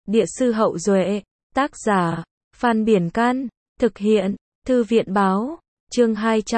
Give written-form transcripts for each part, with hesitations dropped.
Địa sư Hậu Duệ, tác giả, Phan Biển Can, thực hiện, Thư viện báo, chương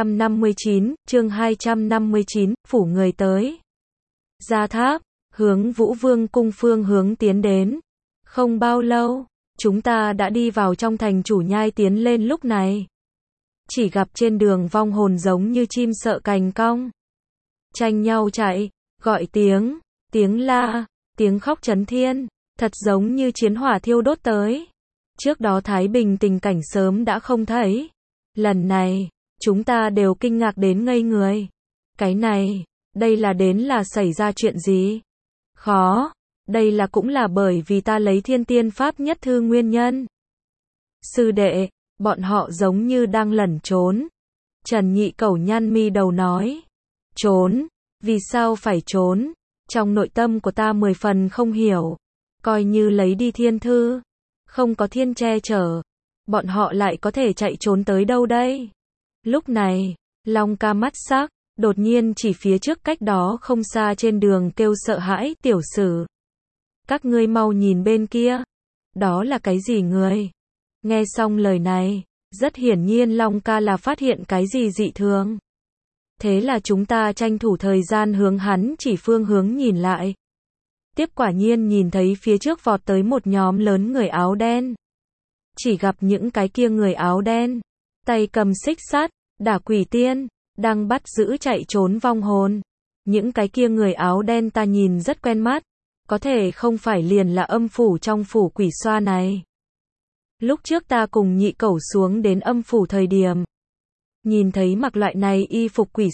259, phủ người tới. Ra tháp, hướng Vũ Vương cung phương hướng tiến đến. Không bao lâu, chúng ta đã đi vào trong thành Chủ Nhai. Tiến lên lúc này, chỉ gặp trên đường vong hồn giống như chim sợ cành cong, tranh nhau chạy, gọi tiếng, tiếng la, tiếng khóc chấn thiên, thật giống như chiến hỏa thiêu đốt tới. Trước đó thái bình tình cảnh sớm đã không thấy. Lần này, chúng ta đều kinh ngạc đến ngây người. Cái này, đây là xảy ra chuyện gì? Khó, đây cũng là bởi vì ta lấy Thiên Tiên Pháp Nhất Thư nguyên nhân. Sư đệ, bọn họ giống như đang lẩn trốn. Trần Nhị Cẩu nhăn mi đầu nói. Trốn? Vì sao phải trốn? Trong nội tâm của ta 10 phần không hiểu. Coi như lấy đi thiên thư, không có thiên che chở, bọn họ lại có thể chạy trốn tới đâu đây? Lúc này, Long Ca mắt sắc, đột nhiên chỉ phía trước cách đó không xa trên đường kêu sợ hãi. Tiểu Sử, các ngươi mau nhìn bên kia. Đó là cái gì người? Nghe xong lời này, rất hiển nhiên Long Ca là phát hiện cái gì dị thường. Thế là chúng ta tranh thủ thời gian hướng hắn chỉ phương hướng nhìn lại. Tiếp quả nhiên nhìn thấy phía trước vọt tới một nhóm lớn người áo đen. Chỉ gặp những cái kia người áo đen, tay cầm xích sắt, đả quỷ tiên, đang bắt giữ chạy trốn vong hồn. Những cái kia người áo đen ta nhìn rất quen mắt, có thể không phải liền là âm phủ trong phủ quỷ xoa này. Lúc trước ta cùng Nhị Cẩu xuống đến âm phủ thời điểm, nhìn thấy mặc loại này y phục quỷ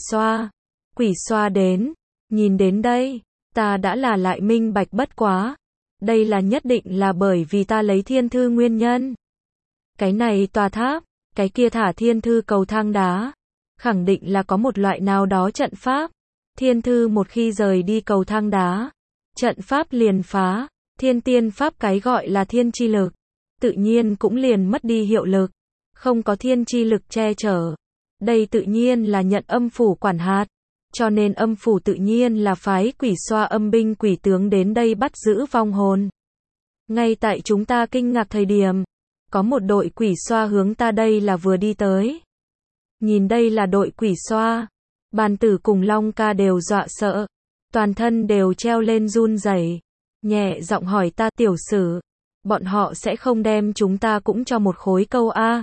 xoa đến, nhìn đến đây, ta đã là lại minh bạch bất quá. Đây là nhất định là bởi vì ta lấy thiên thư nguyên nhân. Cái này tòa tháp, cái kia thả thiên thư cầu thang đá, khẳng định là có một loại nào đó trận pháp. Thiên thư một khi rời đi cầu thang đá, trận pháp liền phá. Thiên tiên pháp cái gọi là thiên chi lực, tự nhiên cũng liền mất đi hiệu lực. Không có thiên chi lực che chở, đây tự nhiên là nhận âm phủ quản hạt. Cho nên âm phủ tự nhiên là phái quỷ xoa âm binh quỷ tướng đến đây bắt giữ vong hồn. Ngay tại chúng ta kinh ngạc thời điểm, có một đội quỷ xoa hướng ta đây là vừa đi tới. Nhìn đây là đội quỷ xoa, Bàn Tử cùng Long Ca đều dọa sợ, toàn thân đều treo lên run rẩy, nhẹ giọng hỏi ta. Tiểu Sử, bọn họ sẽ không đem chúng ta cũng cho một khối câu a?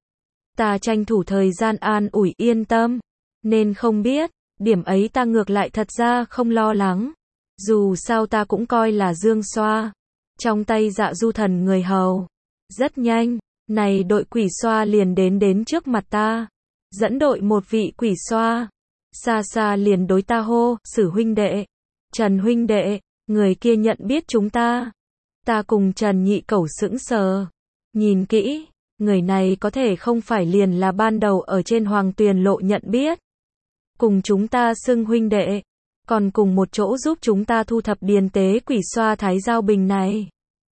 Ta tranh thủ thời gian an ủi yên tâm, nên không biết. Điểm ấy ta ngược lại thật ra không lo lắng. Dù sao ta cũng coi là dương xoa, trong tay Dạ Du Thần người hầu. Rất nhanh, này đội quỷ xoa liền đến trước mặt ta, dẫn đội một vị quỷ xoa, xa xa liền đối ta hô. Sử huynh đệ, Trần huynh đệ. Người kia nhận biết chúng ta. Ta cùng Trần Nhị Cẩu sững sờ, nhìn kỹ, người này có thể không phải liền là ban đầu ở trên Hoàng Tuyền Lộ nhận biết, cùng chúng ta xưng huynh đệ, còn cùng một chỗ giúp chúng ta thu thập điền tế quỷ xoa Thái Giao Bình này.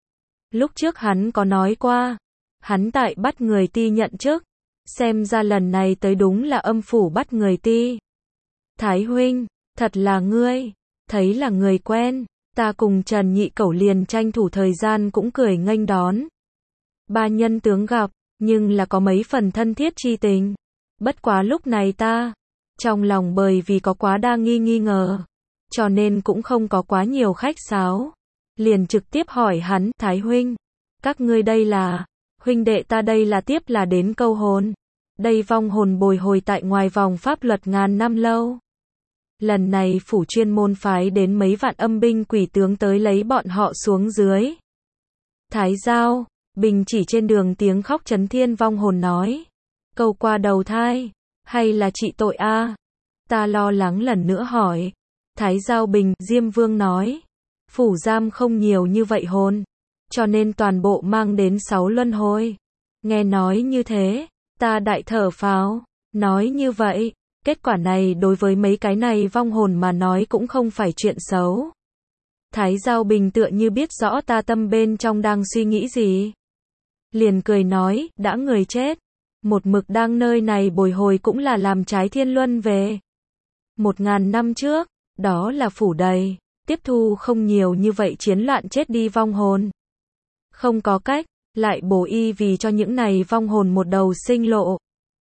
Lúc trước hắn có nói qua, hắn tại bắt người ti nhận chức, xem ra lần này tới đúng là âm phủ bắt người ti. Thái huynh, thật là ngươi, thấy là người quen, ta cùng Trần Nhị Cẩu liền tranh thủ thời gian cũng cười nghênh đón. Ba nhân tướng gặp, nhưng là có mấy phần thân thiết chi tình. Bất quá lúc này ta, trong lòng bởi vì có quá đa nghi ngờ, cho nên cũng không có quá nhiều khách sáo. Liền trực tiếp hỏi hắn. Thái huynh, các ngươi đây là? Huynh đệ ta đây là tiếp là đến câu hồn. Đây vong hồn bồi hồi tại ngoài vòng pháp luật ngàn năm lâu. Lần này phủ chuyên môn phái đến mấy vạn âm binh quỷ tướng tới lấy bọn họ xuống dưới. Thái Giao Bình chỉ trên đường tiếng khóc chấn thiên vong hồn nói. Câu qua đầu thai, hay là trị tội a? Ta lo lắng lần nữa hỏi. Thái Giao Bình, Diêm Vương nói, phủ giam không nhiều như vậy hồn, cho nên toàn bộ mang đến 6 luân hồi. Nghe nói như thế, ta đại thở phào, nói như vậy, kết quả này đối với mấy cái này vong hồn mà nói cũng không phải chuyện xấu. Thái Giao Bình tựa như biết rõ ta tâm bên trong đang suy nghĩ gì, liền cười nói. Đã người chết, một mực đang nơi này bồi hồi cũng là làm trái thiên luân về. 1000 năm trước, đó là phủ đầy, tiếp thu không nhiều như vậy chiến loạn chết đi vong hồn. Không có cách, lại bổ y vì cho những này vong hồn một đầu sinh lộ.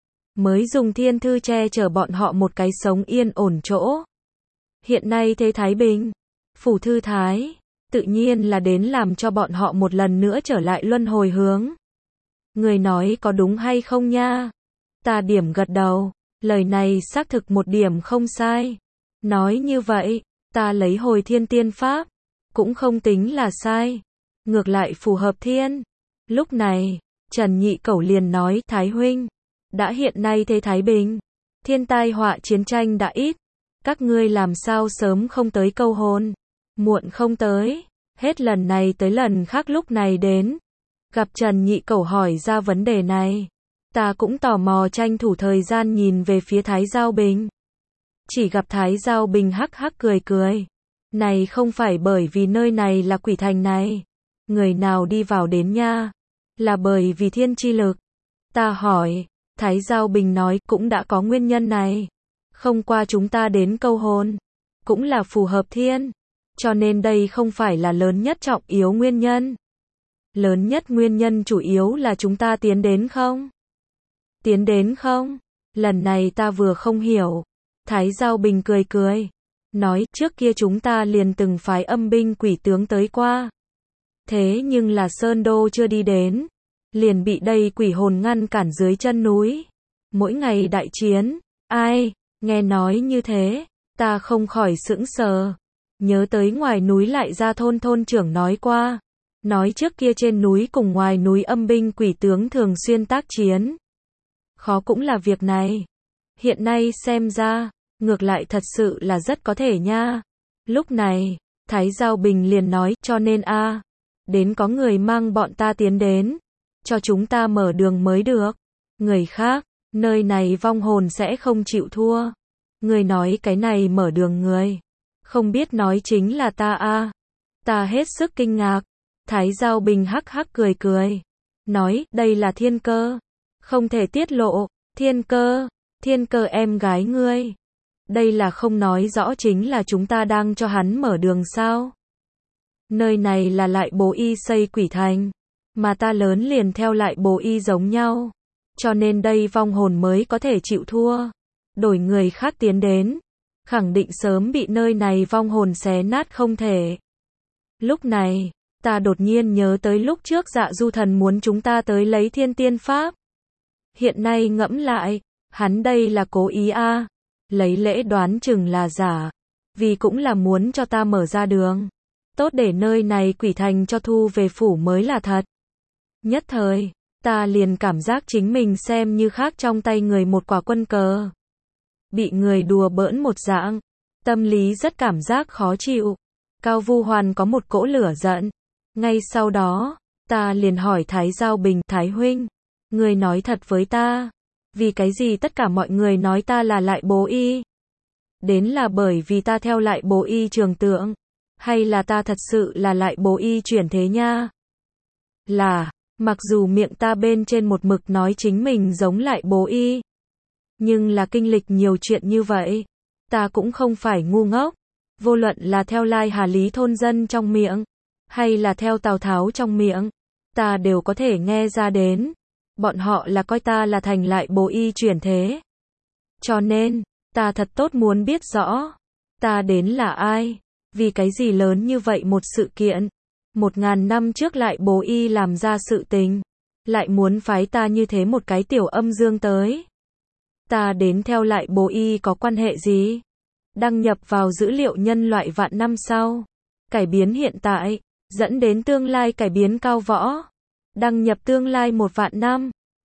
Mới dùng thiên thư che chở bọn họ một cái sống yên ổn chỗ. Hiện nay thế thái bình, phủ thư thái, tự nhiên là đến làm cho bọn họ một lần nữa trở lại luân hồi hướng. Người nói có đúng hay không nha? Ta điểm gật đầu, lời này xác thực một điểm không sai. Nói như vậy, ta lấy hồi thiên tiên pháp, cũng không tính là sai. Ngược lại phù hợp thiên. Lúc này, Trần Nhị Cẩu liền nói, Thái huynh, đã hiện nay thế thái bình, thiên tai họa chiến tranh đã ít, các ngươi làm sao sớm không tới câu hồn, muộn không tới, hết lần này tới lần khác lúc này đến. Gặp Trần Nhị Cẩu hỏi ra vấn đề này, ta cũng tò mò tranh thủ thời gian nhìn về phía Thái Giao Bình. Chỉ gặp Thái Giao Bình hắc hắc cười cười. Này không phải bởi vì nơi này là quỷ thành này, người nào đi vào đến nha, là bởi vì thiên chi lực. Ta hỏi, Thái Giao Bình nói cũng đã có nguyên nhân này. Không qua chúng ta đến câu hồn, cũng là phù hợp thiên. Cho nên đây không phải là lớn nhất trọng yếu nguyên nhân. Lớn nhất nguyên nhân chủ yếu là chúng ta tiến đến không? Tiến đến không? Lần này ta vừa không hiểu. Thái Giao Bình cười cười. Nói trước kia chúng ta liền từng phái âm binh quỷ tướng tới qua. Thế nhưng là Sơn Đô chưa đi đến. Liền bị đây quỷ hồn ngăn cản dưới chân núi. Mỗi ngày đại chiến. Ai? Nghe nói như thế. Ta không khỏi sững sờ. Nhớ tới ngoài núi lại ra thôn trưởng nói qua. Nói trước kia trên núi cùng ngoài núi âm binh quỷ tướng thường xuyên tác chiến. Khó cũng là việc này. Hiện nay xem ra, ngược lại thật sự là rất có thể nha. Lúc này, Thái Giao Bình liền nói, cho nên đến có người mang bọn ta tiến đến, cho chúng ta mở đường mới được. Người khác, nơi này vong hồn sẽ không chịu thua. Người nói cái này mở đường người, không biết nói chính là ta Ta hết sức kinh ngạc. Thái Giao Bình hắc hắc cười cười. Nói, đây là thiên cơ. Không thể tiết lộ, thiên cơ em gái ngươi. Đây là không nói rõ chính là chúng ta đang cho hắn mở đường sao. Nơi này là lại bố y xây quỷ thành. Mà ta lớn liền theo lại bố y giống nhau. Cho nên đây vong hồn mới có thể chịu thua. Đổi người khác tiến đến. Khẳng định sớm bị nơi này vong hồn xé nát không thể. Lúc này, ta đột nhiên nhớ tới lúc trước Dạ Du Thần muốn chúng ta tới lấy thiên tiên pháp. Hiện nay ngẫm lại, hắn đây là cố ý lấy lễ đoán chừng là giả. Vì cũng là muốn cho ta mở ra đường. Tốt để nơi này quỷ thành cho thu về phủ mới là thật. Nhất thời, ta liền cảm giác chính mình xem như khác trong tay người một quả quân cờ. Bị người đùa bỡn một dạng. Tâm lý rất cảm giác khó chịu. Cao Vu Hoàn có một cỗ lửa giận. Ngay sau đó, ta liền hỏi Thái Giao Bình, Thái huynh, người nói thật với ta, vì cái gì tất cả mọi người nói ta là lại bố y? Đến là bởi vì ta theo lại bố y trường tượng, hay là ta thật sự là lại bố y chuyển thế nha? Là, mặc dù miệng ta bên trên một mực nói chính mình giống lại bố y, nhưng là kinh lịch nhiều chuyện như vậy, ta cũng không phải ngu ngốc. Vô luận là theo Lai Hà Lý thôn dân trong miệng, hay là theo Tào Tháo trong miệng, ta đều có thể nghe ra đến. Bọn họ là coi ta là thành lại bố y chuyển thế. Cho nên, ta thật tốt muốn biết rõ, ta đến là ai, vì cái gì lớn như vậy một sự kiện. 1000 năm trước lại bố y làm ra sự tình, lại muốn phái ta như thế một cái tiểu âm dương tới. Ta đến theo lại bố y có quan hệ gì? Đăng nhập vào dữ liệu nhân loại vạn năm sau. Cải biến hiện tại, dẫn đến tương lai cải biến cao võ. Đăng nhập tương lai 1 vạn năm.